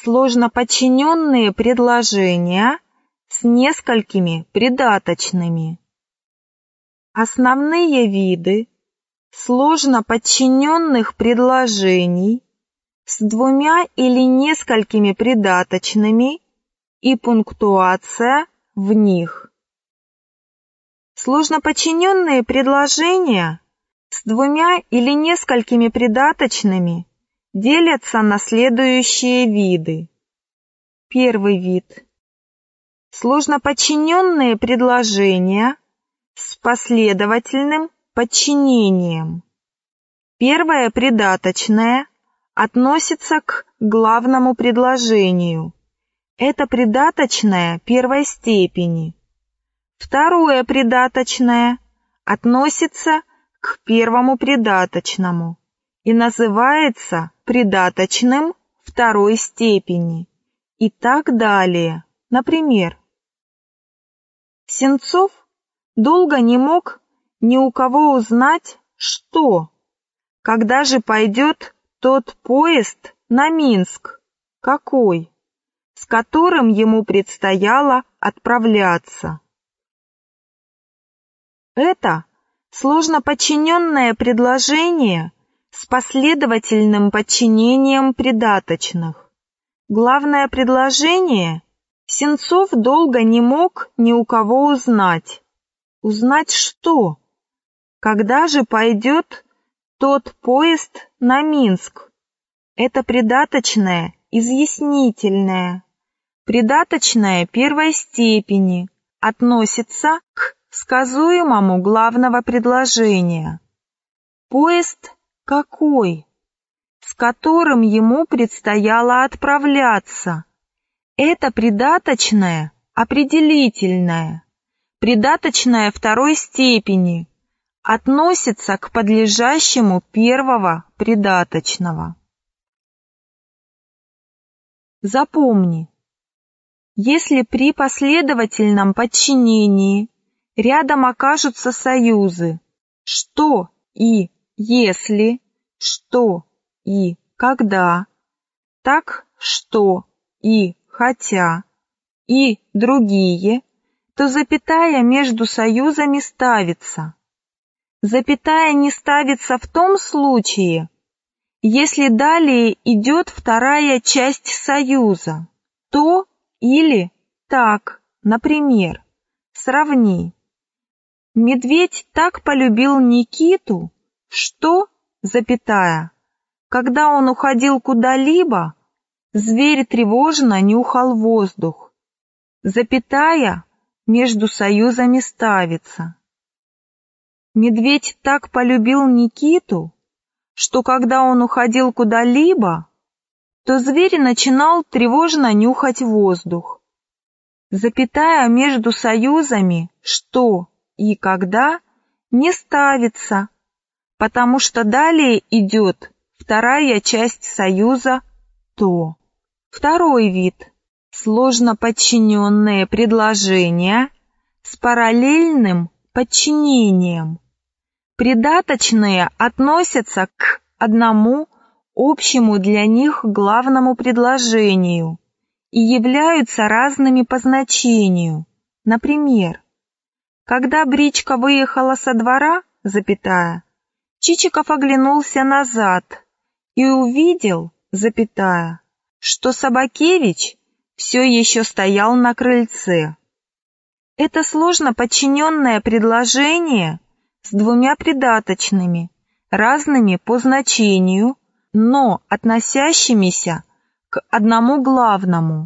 Сложноподчиненные предложения с несколькими придаточными. Основные виды сложноподчиненных предложений с двумя или несколькими придаточными и пунктуация в них. Сложноподчиненные предложения с двумя или несколькими придаточными делятся на следующие виды. Первый вид. Сложноподчиненные предложения с последовательным подчинением. Первое придаточное относится к главному предложению. Это придаточное первой степени. Второе придаточное относится к первому придаточному и называется придаточным второй степени и так далее. Например, Сенцов долго не мог ни у кого узнать, что, когда же пойдет тот поезд на Минск, какой, с которым ему предстояло отправляться. Это сложноподчиненное предложение с последовательным подчинением придаточных. Главное предложение Сенцов долго не мог ни у кого узнать. Узнать что? Когда же пойдет тот поезд на Минск? Это придаточное изъяснительное. Придаточное первой степени относится к сказуемому главного предложения. Поезд какой? С которым ему предстояло отправляться. Это придаточное определительное. Придаточное второй степени относится к подлежащему первого придаточного. Запомни, если при последовательном подчинении рядом окажутся союзы «что» и «если», «что» и «когда», так «что» и «хотя» и другие, то запятая между союзами ставится. Запятая не ставится в том случае, если далее идет вторая часть союза, то или так, например, сравни. Медведь так полюбил Никиту, что, запятая, когда он уходил куда-либо, зверь тревожно нюхал воздух. Запятая между союзами ставится. Медведь так полюбил Никиту, что когда он уходил куда-либо, то зверь начинал тревожно нюхать воздух. Запятая между союзами «что» и «когда» не ставится, потому что далее идет вторая часть союза «то». Второй вид – сложноподчиненные предложения с параллельным подчинением. Придаточные относятся к одному общему для них главному предложению и являются разными по значению. Например, когда бричка выехала со двора, запятая, Чичиков оглянулся назад и увидел, запятая, что Собакевич все еще стоял на крыльце. Это сложно подчиненное предложение с двумя придаточными, разными по значению, но относящимися к одному главному.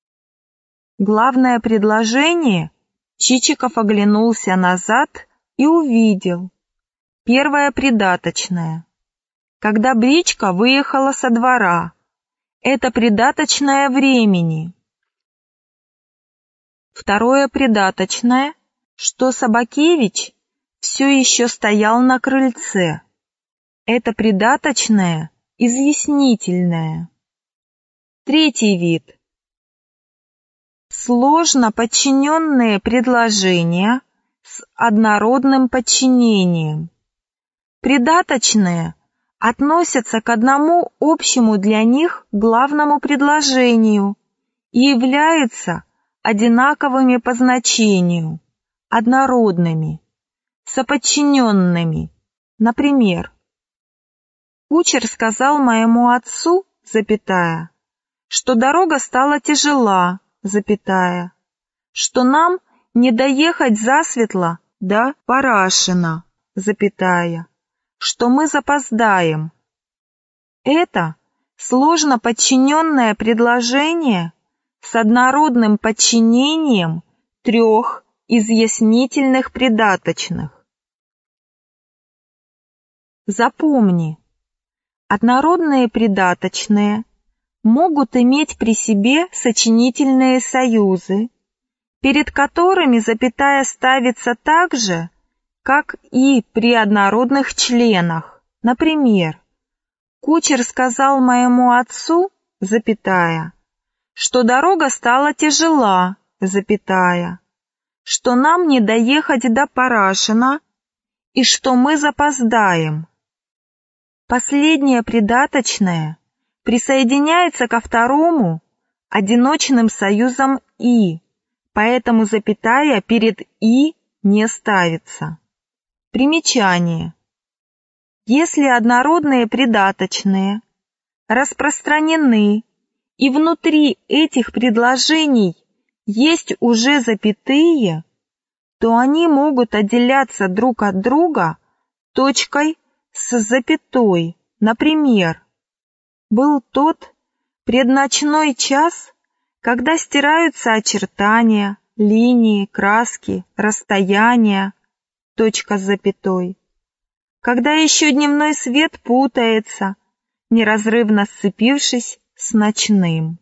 Главное предложение Чичиков оглянулся назад и увидел. Первое придаточное. Когда бричка выехала со двора. Это придаточное времени. Второе придаточное, что Собакевич все еще стоял на крыльце. Это придаточное изъяснительное. Третий вид. Сложно подчиненные предложения с однородным подчинением. Придаточные относятся к одному общему для них главному предложению и являются одинаковыми по значению, однородными, соподчиненными. Например, кучер сказал моему отцу, запятая, что дорога стала тяжела, запятая, что нам не доехать засветло до Парашина, запятая, что мы запоздаем. Это сложно подчиненное предложение с однородным подчинением трех изъяснительных придаточных. Запомни, однородные придаточные могут иметь при себе сочинительные союзы, перед которыми запятая ставится так же, как и при однородных членах. Например, кучер сказал моему отцу, запятая, что дорога стала тяжела, запятая, что нам не доехать до Парашина и что мы запоздаем. Последнее придаточное присоединяется ко второму одиночным союзом «и», поэтому запятая перед «и» не ставится. Примечание. Если однородные придаточные распространены и внутри этих предложений есть уже запятые, то они могут отделяться друг от друга точкой с запятой. Например, был тот предночной час, когда стираются очертания, линии, краски, расстояния, точка с запятой, когда еще дневной свет путается, неразрывно сцепившись с ночным.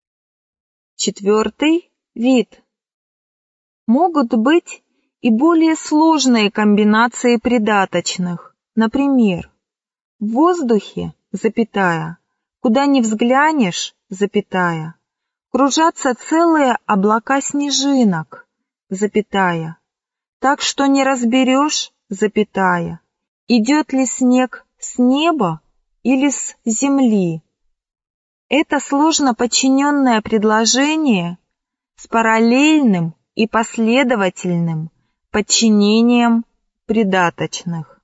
Четвертый вид. Могут быть и более сложные комбинации придаточных. Например, в воздухе, запятая, куда ни взглянешь, запятая, кружатся целые облака снежинок, запятая, так что не разберешь, запятая, идет ли снег с неба или с земли. Это сложно подчиненное предложение с параллельным и последовательным подчинением придаточных.